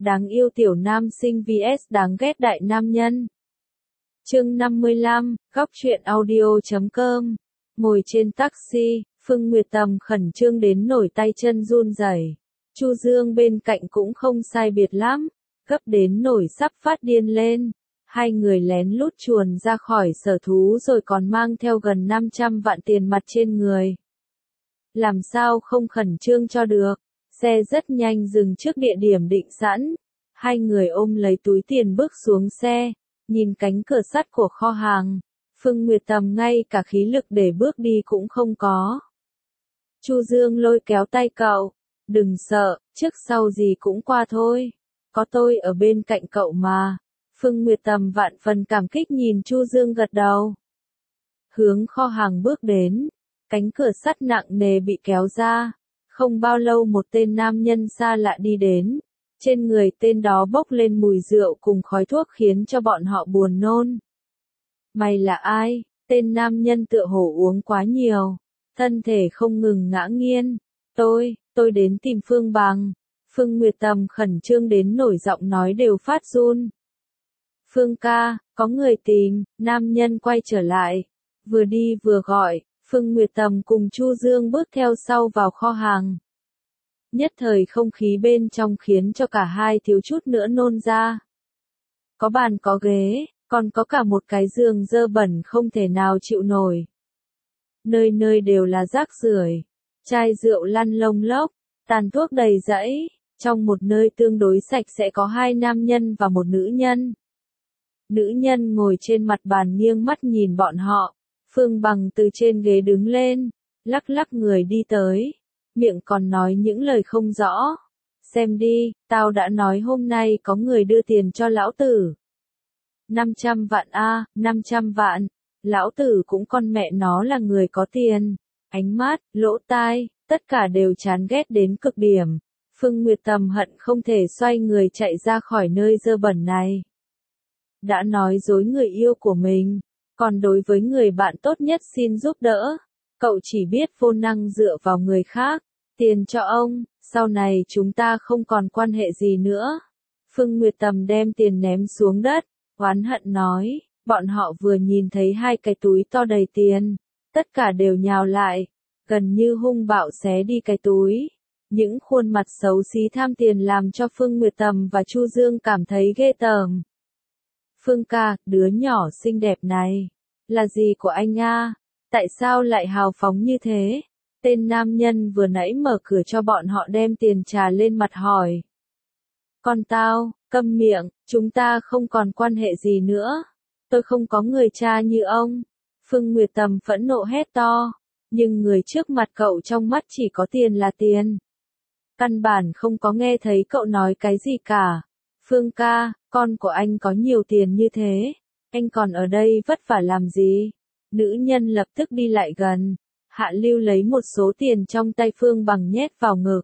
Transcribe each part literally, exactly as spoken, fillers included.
Đáng yêu tiểu nam sinh vs đáng ghét đại nam nhân. Chương năm mươi lăm, góc truyện audio chấm com. Ngồi trên taxi, Phương Nguyệt Tầm khẩn trương đến nổi tay chân run rẩy. Chu Dương bên cạnh cũng không sai biệt lắm, gấp đến nổi sắp phát điên lên. Hai người lén lút chuồn ra khỏi sở thú rồi còn mang theo gần năm trăm vạn tiền mặt trên người. Làm sao không khẩn trương cho được, xe rất nhanh dừng trước địa điểm định sẵn. Hai người ôm lấy túi tiền bước xuống xe, nhìn cánh cửa sắt của kho hàng. Phương Nguyệt Tầm ngay cả khí lực để bước đi cũng không có. Chu Dương lôi kéo tay cậu, đừng sợ, trước sau gì cũng qua thôi. Có tôi ở bên cạnh cậu mà. Phương Nguyệt Tầm vạn phần cảm kích nhìn Chu Dương gật đầu. Hướng kho hàng bước đến, cánh cửa sắt nặng nề bị kéo ra. Không bao lâu một tên nam nhân xa lạ đi đến. Trên người tên đó bốc lên mùi rượu cùng khói thuốc khiến cho bọn họ buồn nôn. Mày là ai? Tên nam nhân tựa hồ uống quá nhiều, thân thể không ngừng ngã nghiêng. Tôi, tôi đến tìm Phương Bằng. Phương Nguyệt Tầm khẩn trương đến nổi giọng nói đều phát run. Phương ca, có người tìm, nam nhân quay trở lại. Vừa đi vừa gọi, Phương Nguyệt Tầm cùng Chu Dương bước theo sau vào kho hàng. Nhất thời không khí bên trong khiến cho cả hai thiếu chút nữa nôn ra. Có bàn có ghế, còn có cả một cái giường dơ bẩn không thể nào chịu nổi. Nơi nơi đều là rác rưởi, chai rượu lăn lông lốc, tàn thuốc đầy rẫy. Trong một nơi tương đối sạch sẽ có hai nam nhân và một nữ nhân. Nữ nhân ngồi trên mặt bàn nghiêng mắt nhìn bọn họ. Phương Bằng từ trên ghế đứng lên, lắc lắc người đi tới. Miệng còn nói những lời không rõ. Xem đi, tao đã nói hôm nay có người đưa tiền cho lão tử. năm trăm vạn a, năm trăm vạn. Lão tử cũng con mẹ nó là người có tiền. Ánh mắt, lỗ tai, tất cả đều chán ghét đến cực điểm. Phương Nguyệt Tầm hận không thể xoay người chạy ra khỏi nơi dơ bẩn này. Đã nói dối người yêu của mình, còn đối với người bạn tốt nhất xin giúp đỡ. Cậu chỉ biết vô năng dựa vào người khác. Tiền cho ông, sau này chúng ta không còn quan hệ gì nữa. Phương Nguyệt Tầm đem tiền ném xuống đất, oán hận nói. Bọn họ vừa nhìn thấy hai cái túi to đầy tiền, tất cả đều nhào lại, gần như hung bạo xé đi cái túi. Những khuôn mặt xấu xí tham tiền làm cho Phương Nguyệt Tầm và Chu Dương cảm thấy ghê tởm. Phương ca, đứa nhỏ xinh đẹp này, là gì của anh a? Tại sao lại hào phóng như thế? Tên nam nhân vừa nãy mở cửa cho bọn họ đem tiền trà lên mặt hỏi. Con tao, câm miệng, chúng ta không còn quan hệ gì nữa. Tôi không có người cha như ông. Phương Nguyệt Tầm phẫn nộ hét to. Nhưng người trước mặt cậu trong mắt chỉ có tiền là tiền. Căn bản không có nghe thấy cậu nói cái gì cả. Phương ca, con của anh có nhiều tiền như thế. Anh còn ở đây vất vả làm gì? Nữ nhân lập tức đi lại gần. Hạ lưu lấy một số tiền trong tay Phương Bằng nhét vào ngực.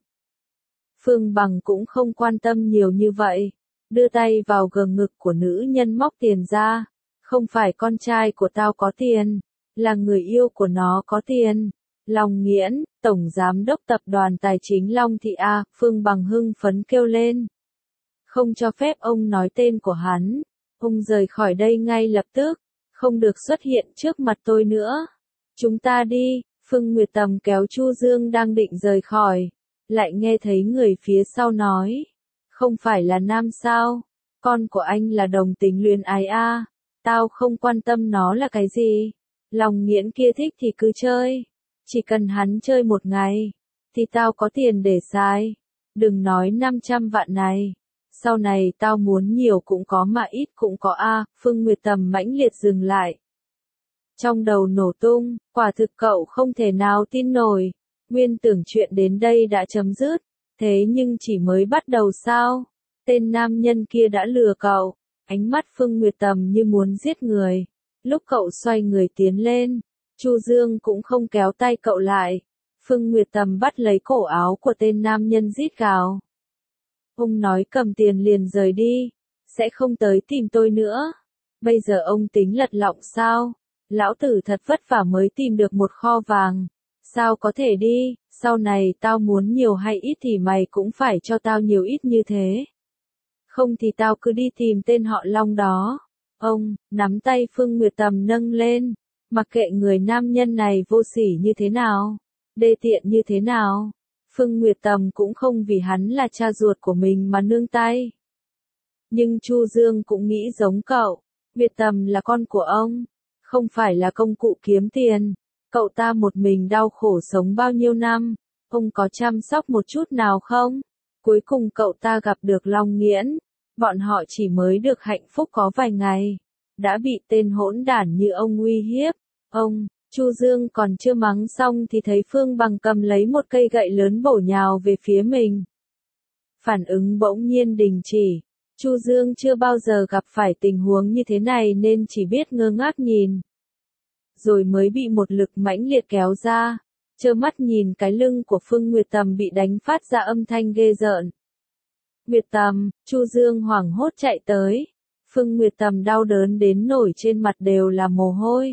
Phương Bằng cũng không quan tâm nhiều như vậy. Đưa tay vào gờ ngực của nữ nhân móc tiền ra. Không phải con trai của tao có tiền, là người yêu của nó có tiền. Long Nghiễn, Tổng Giám đốc Tập đoàn Tài chính Long Thị A, Phương Bằng hưng phấn kêu lên. Không cho phép ông nói tên của hắn. Ông rời khỏi đây ngay lập tức, không được xuất hiện trước mặt tôi nữa. Chúng ta đi. Phương Nguyệt Tầm kéo Chu Dương đang định rời khỏi, lại nghe thấy người phía sau nói. Không phải là nam sao? Con của anh là đồng tính luyến ái a. Tao không quan tâm nó là cái gì. Lòng Nghiễn kia thích thì cứ chơi. Chỉ cần hắn chơi một ngày, thì tao có tiền để xài. Đừng nói năm trăm vạn này. Sau này tao muốn nhiều cũng có mà ít cũng có a. Phương Nguyệt Tầm mãnh liệt dừng lại. Trong đầu nổ tung, quả thực cậu không thể nào tin nổi. Nguyên tưởng chuyện đến đây đã chấm dứt. Thế nhưng chỉ mới bắt đầu sao? Tên nam nhân kia đã lừa cậu. Ánh mắt Phương Nguyệt Tầm như muốn giết người. Lúc cậu xoay người tiến lên, Chu Dương cũng không kéo tay cậu lại. Phương Nguyệt Tầm bắt lấy cổ áo của tên nam nhân rít gào. Ông nói cầm tiền liền rời đi, sẽ không tới tìm tôi nữa. Bây giờ ông tính lật lọng sao? Lão tử thật vất vả mới tìm được một kho vàng. Sao có thể đi, sau này tao muốn nhiều hay ít thì mày cũng phải cho tao nhiều ít như thế. không thì tao cứ đi tìm tên họ Long đó. Ông, nắm tay Phương Nguyệt Tầm nâng lên, mặc kệ người nam nhân này vô sỉ như thế nào, đê tiện như thế nào. Phương Nguyệt Tầm cũng không vì hắn là cha ruột của mình mà nương tay. Nhưng Chu Dương cũng nghĩ giống cậu, Nguyệt Tầm là con của ông, không phải là công cụ kiếm tiền. Cậu ta một mình đau khổ sống bao nhiêu năm, ông có chăm sóc một chút nào không? Cuối cùng cậu ta gặp được Long Nghiễn, bọn họ chỉ mới được hạnh phúc có vài ngày, đã bị tên hỗn đản như ông uy hiếp. Ông, Chu Dương còn chưa mắng xong thì thấy Phương Bằng cầm lấy một cây gậy lớn bổ nhào về phía mình. Phản ứng bỗng nhiên đình chỉ. Chu Dương chưa bao giờ gặp phải tình huống như thế này nên chỉ biết ngơ ngác nhìn. Rồi mới bị một lực mãnh liệt kéo ra, trơ mắt nhìn cái lưng của Phương Nguyệt Tầm bị đánh phát ra âm thanh ghê rợn. Nguyệt Tầm, Chu Dương hoảng hốt chạy tới. Phương Nguyệt Tầm đau đớn đến nổi trên mặt đều là mồ hôi.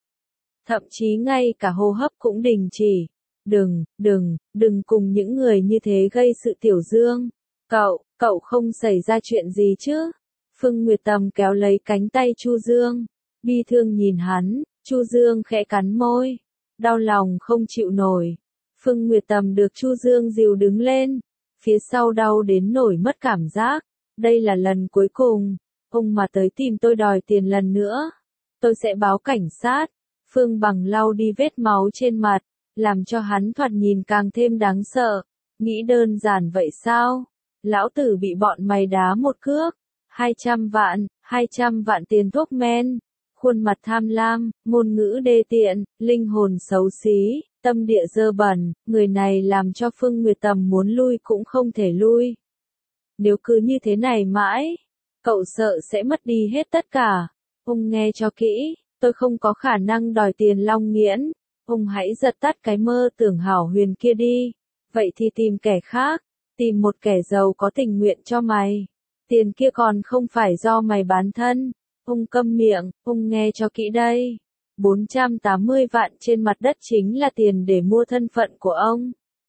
Thậm chí ngay cả hô hấp cũng đình chỉ. Đừng, đừng, đừng cùng những người như thế gây sự Tiểu Dương. Cậu, cậu không xảy ra chuyện gì chứ? Phương Nguyệt Tầm kéo lấy cánh tay Chu Dương, bi thương nhìn hắn. Chu Dương khẽ cắn môi, đau lòng không chịu nổi. Phương Nguyệt Tầm được Chu Dương dìu đứng lên, phía sau đau đến nổi mất cảm giác. Đây là lần cuối cùng, ông mà tới tìm tôi đòi tiền lần nữa, tôi sẽ báo cảnh sát. Phương Bằng lau đi vết máu trên mặt, làm cho hắn thoạt nhìn càng thêm đáng sợ. Nghĩ đơn giản vậy sao? Lão tử bị bọn mày đá một cước, hai trăm vạn, hai trăm vạn tiền thuốc men. Khuôn mặt tham lam, ngôn ngữ đê tiện, linh hồn xấu xí, tâm địa dơ bẩn, người này làm cho Phương Nguyệt Tầm muốn lui cũng không thể lui. Nếu cứ như thế này mãi, cậu sợ sẽ mất đi hết tất cả. Ông nghe cho kỹ, tôi không có khả năng đòi tiền Long Nghiễn. Ông hãy giật tắt cái mơ tưởng hảo huyền kia đi. Vậy thì tìm kẻ khác, tìm một kẻ giàu có tình nguyện cho mày. Tiền kia còn không phải do mày bán thân. Ông câm miệng, ông nghe cho kỹ đây. bốn trăm tám mươi vạn trên mặt đất chính là tiền để mua thân phận của ông.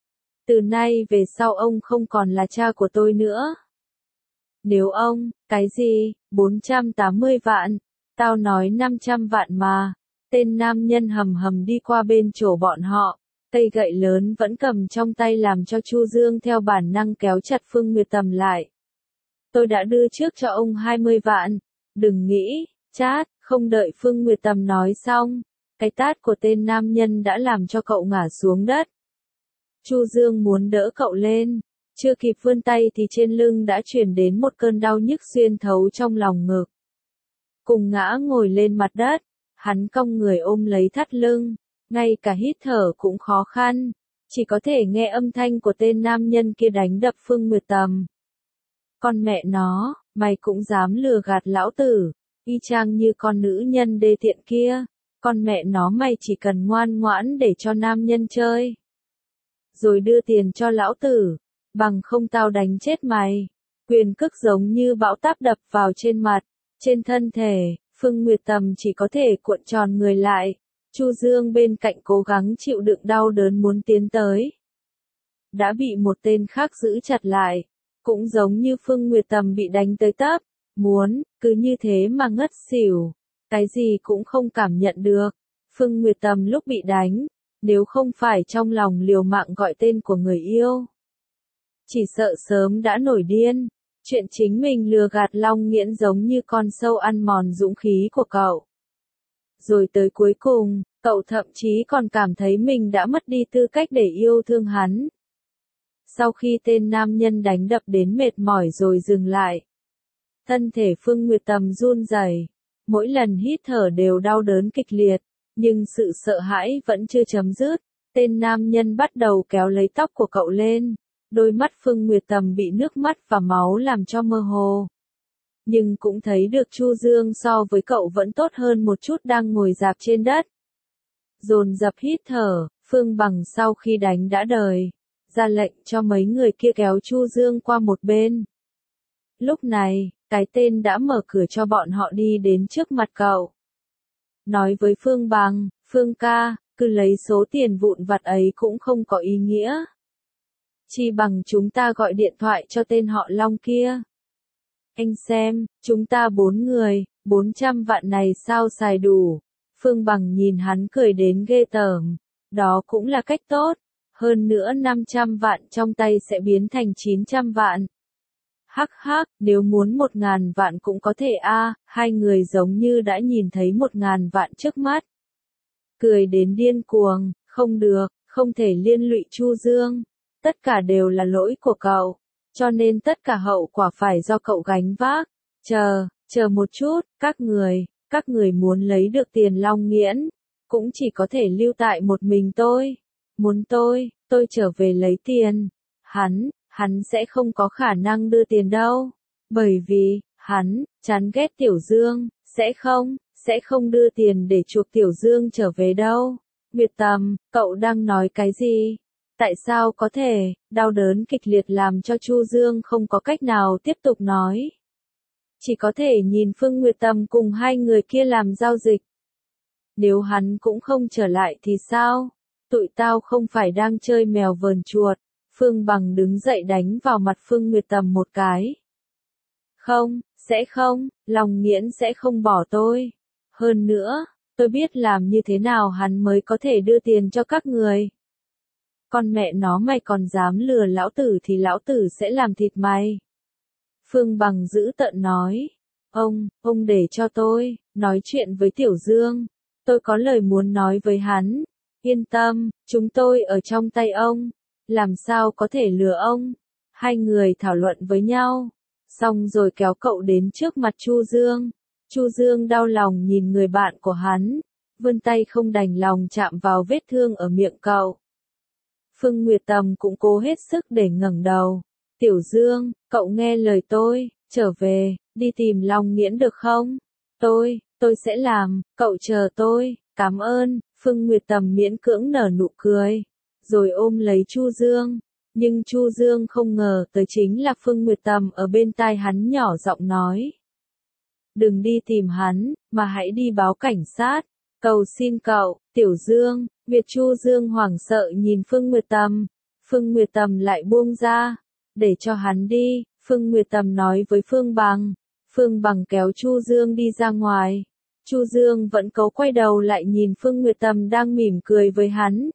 Từ nay về sau ông không còn là cha của tôi nữa. Nếu ông, cái gì, bốn trăm tám mươi vạn, tao nói năm trăm vạn mà. Tên nam nhân hầm hầm đi qua bên chỗ bọn họ, cây gậy lớn vẫn cầm trong tay làm cho Chu Dương theo bản năng kéo chặt Phương Nguyệt Tầm lại. Tôi đã đưa trước cho ông hai mươi vạn. Đừng nghĩ, chát, không đợi Phương Nguyệt Tầm nói xong, cái tát của tên nam nhân đã làm cho cậu ngã xuống đất. Chu Dương muốn đỡ cậu lên, chưa kịp vươn tay thì trên lưng đã truyền đến một cơn đau nhức xuyên thấu trong lòng ngực. Cùng ngã ngồi lên mặt đất, hắn cong người ôm lấy thắt lưng, ngay cả hít thở cũng khó khăn, chỉ có thể nghe âm thanh của tên nam nhân kia đánh đập Phương Nguyệt Tầm. Con mẹ nó, mày cũng dám lừa gạt lão tử, y chang như con nữ nhân đê tiện kia, con mẹ nó mày chỉ cần ngoan ngoãn để cho nam nhân chơi. Rồi đưa tiền cho lão tử, bằng không tao đánh chết mày. Quyền cước giống như bão táp đập vào trên mặt, trên thân thể, Phương Nguyệt Tầm chỉ có thể cuộn tròn người lại. Chu Dương bên cạnh cố gắng chịu đựng đau đớn muốn tiến tới. Đã bị một tên khác giữ chặt lại. Cũng giống như Phương Nguyệt Tầm bị đánh tới tấp, muốn, cứ như thế mà ngất xỉu, cái gì cũng không cảm nhận được. Phương Nguyệt Tầm lúc bị đánh, nếu không phải trong lòng liều mạng gọi tên của người yêu, chỉ sợ sớm đã nổi điên. Chuyện chính mình lừa gạt Long Nghiễn giống như con sâu ăn mòn dũng khí của cậu. Rồi tới cuối cùng, cậu thậm chí còn cảm thấy mình đã mất đi tư cách để yêu thương hắn. Sau khi tên nam nhân đánh đập đến mệt mỏi rồi dừng lại, thân thể Phương Nguyệt Tầm run rẩy, mỗi lần hít thở đều đau đớn kịch liệt, nhưng sự sợ hãi vẫn chưa chấm dứt. Tên nam nhân bắt đầu kéo lấy tóc của cậu lên, đôi mắt Phương Nguyệt Tầm bị nước mắt và máu làm cho mơ hồ. Nhưng cũng thấy được Chu Dương so với cậu vẫn tốt hơn một chút đang ngồi rạp trên đất. Dồn dập hít thở, Phương Bằng sau khi đánh đã đời, ra lệnh cho mấy người kia kéo Chu Dương qua một bên. Lúc này, cái tên đã mở cửa cho bọn họ đi đến trước mặt cậu. Nói với Phương Bằng, Phương ca, cứ lấy số tiền vụn vặt ấy cũng không có ý nghĩa. Chi bằng chúng ta gọi điện thoại cho tên họ Long kia. Anh xem, chúng ta bốn người, bốn trăm vạn này sao xài đủ. Phương Bằng nhìn hắn cười đến ghê tởm. Đó cũng là cách tốt. Hơn nữa năm trăm vạn trong tay sẽ biến thành chín trăm vạn. Hắc hắc, nếu muốn một ngàn vạn cũng có thể a. Hai người giống như đã nhìn thấy một ngàn vạn trước mắt. Cười đến điên cuồng, không được, không thể liên lụy Chu Dương. Tất cả đều là lỗi của cậu, cho nên tất cả hậu quả phải do cậu gánh vác. Chờ, chờ một chút, các người, các người muốn lấy được tiền Long Nghiễn, cũng chỉ có thể lưu tại một mình tôi. Muốn tôi, tôi trở về lấy tiền. Hắn, hắn sẽ không có khả năng đưa tiền đâu. Bởi vì, hắn, chán ghét Tiểu Dương, sẽ không, sẽ không đưa tiền để chuộc Tiểu Dương trở về đâu. Nguyệt Tầm, cậu đang nói cái gì? Tại sao có thể, đau đớn kịch liệt làm cho Chu Dương không có cách nào tiếp tục nói. Chỉ có thể nhìn Phương Nguyệt Tầm cùng hai người kia làm giao dịch. Nếu hắn cũng không trở lại thì sao? Tụi tao không phải đang chơi mèo vờn chuột. Phương Bằng đứng dậy đánh vào mặt Phương Nguyệt Tầm một cái. Không, sẽ không, Long Nghiễn sẽ không bỏ tôi. Hơn nữa, tôi biết làm như thế nào hắn mới có thể đưa tiền cho các người. Con mẹ nó mày còn dám lừa lão tử thì lão tử sẽ làm thịt mày. Phương Bằng dữ tợn nói. Ông, ông để cho tôi, nói chuyện với Tiểu Dương. Tôi có lời muốn nói với hắn. Yên tâm, chúng tôi ở trong tay ông. Làm sao có thể lừa ông? Hai người thảo luận với nhau. Xong rồi kéo cậu đến trước mặt Chu Dương. Chu Dương đau lòng nhìn người bạn của hắn. Vươn tay không đành lòng chạm vào vết thương ở miệng cậu. Phương Nguyệt Tầm cũng cố hết sức để ngẩng đầu. Tiểu Dương, cậu nghe lời tôi, trở về, đi tìm Long Nghiễn được không? Tôi, tôi sẽ làm, cậu chờ tôi, cảm ơn. Phương Nguyệt Tầm miễn cưỡng nở nụ cười, rồi ôm lấy Chu Dương. Nhưng Chu Dương không ngờ tới chính là Phương Nguyệt Tầm ở bên tai hắn nhỏ giọng nói. Đừng đi tìm hắn, mà hãy đi báo cảnh sát. Cầu xin cậu, Tiểu Dương. Việt Chu Dương hoảng sợ nhìn Phương Nguyệt Tầm. Phương Nguyệt Tầm lại buông ra. Để cho hắn đi, Phương Nguyệt Tầm nói với Phương Bằng. Phương Bằng kéo Chu Dương đi ra ngoài. Chu Dương vẫn cố quay đầu lại nhìn Phương Nguyệt Tầm đang mỉm cười với hắn.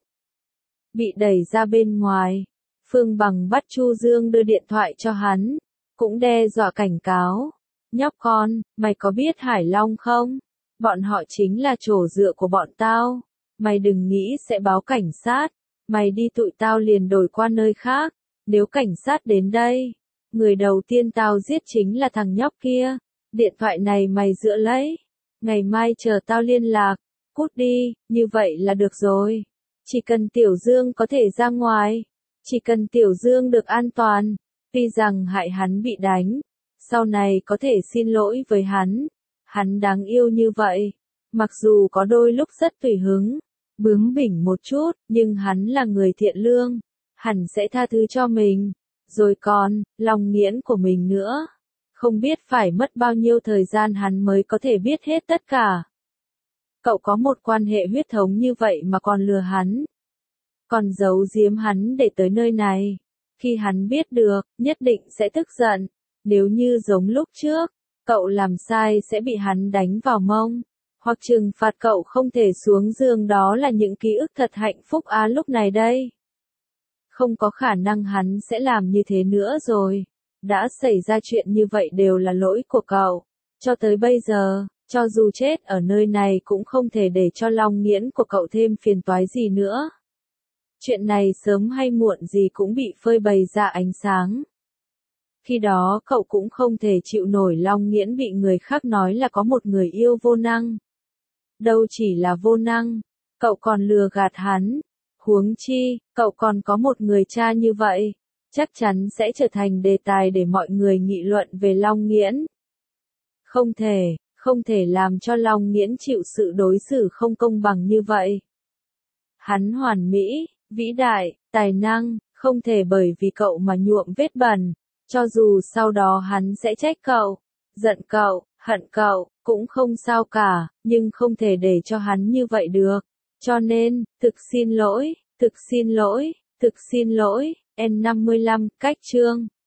Bị đẩy ra bên ngoài. Phương Bằng bắt Chu Dương đưa điện thoại cho hắn. Cũng đe dọa cảnh cáo. Nhóc con, mày có biết Hải Long không? Bọn họ chính là chỗ dựa của bọn tao. Mày đừng nghĩ sẽ báo cảnh sát. Mày đi tụi tao liền đổi qua nơi khác. Nếu cảnh sát đến đây, người đầu tiên tao giết chính là thằng nhóc kia. Điện thoại này mày giữ lấy. Ngày mai chờ tao liên lạc. Cút đi, như vậy là được rồi. Chỉ cần Tiểu Dương có thể ra ngoài. Chỉ cần Tiểu Dương được an toàn. Tuy rằng hại hắn bị đánh. Sau này có thể xin lỗi với hắn. Hắn đáng yêu như vậy. Mặc dù có đôi lúc rất tùy hứng, bướng bỉnh một chút, nhưng hắn là người thiện lương. Hẳn sẽ tha thứ cho mình. Rồi còn, Long Nghiễn của mình nữa. Không biết phải mất bao nhiêu thời gian hắn mới có thể biết hết tất cả. Cậu có một quan hệ huyết thống như vậy mà còn lừa hắn. Còn giấu giếm hắn để tới nơi này. Khi hắn biết được, nhất định sẽ tức giận. Nếu như giống lúc trước, cậu làm sai sẽ bị hắn đánh vào mông. Hoặc trừng phạt cậu không thể xuống giường, đó là những ký ức thật hạnh phúc á lúc này đây. Không có khả năng hắn sẽ làm như thế nữa rồi. Đã xảy ra chuyện như vậy đều là lỗi của cậu. Cho tới bây giờ, cho dù chết ở nơi này cũng không thể để cho Long Nghiễn của cậu thêm phiền toái gì nữa. Chuyện này sớm hay muộn gì cũng bị phơi bày ra ánh sáng. Khi đó cậu cũng không thể chịu nổi Long Nghiễn bị người khác nói là có một người yêu vô năng. Đâu chỉ là vô năng, cậu còn lừa gạt hắn. Huống chi, cậu còn có một người cha như vậy. Chắc chắn sẽ trở thành đề tài để mọi người nghị luận về Long Nghiễn. Không thể, không thể làm cho Long Nghiễn chịu sự đối xử không công bằng như vậy. Hắn hoàn mỹ, vĩ đại, tài năng, không thể bởi vì cậu mà nhuộm vết bẩn. Cho dù sau đó hắn sẽ trách cậu, giận cậu, hận cậu, cũng không sao cả, nhưng không thể để cho hắn như vậy được. Cho nên, thực xin lỗi, thực xin lỗi, thực xin lỗi. N năm mươi lăm, cách chương.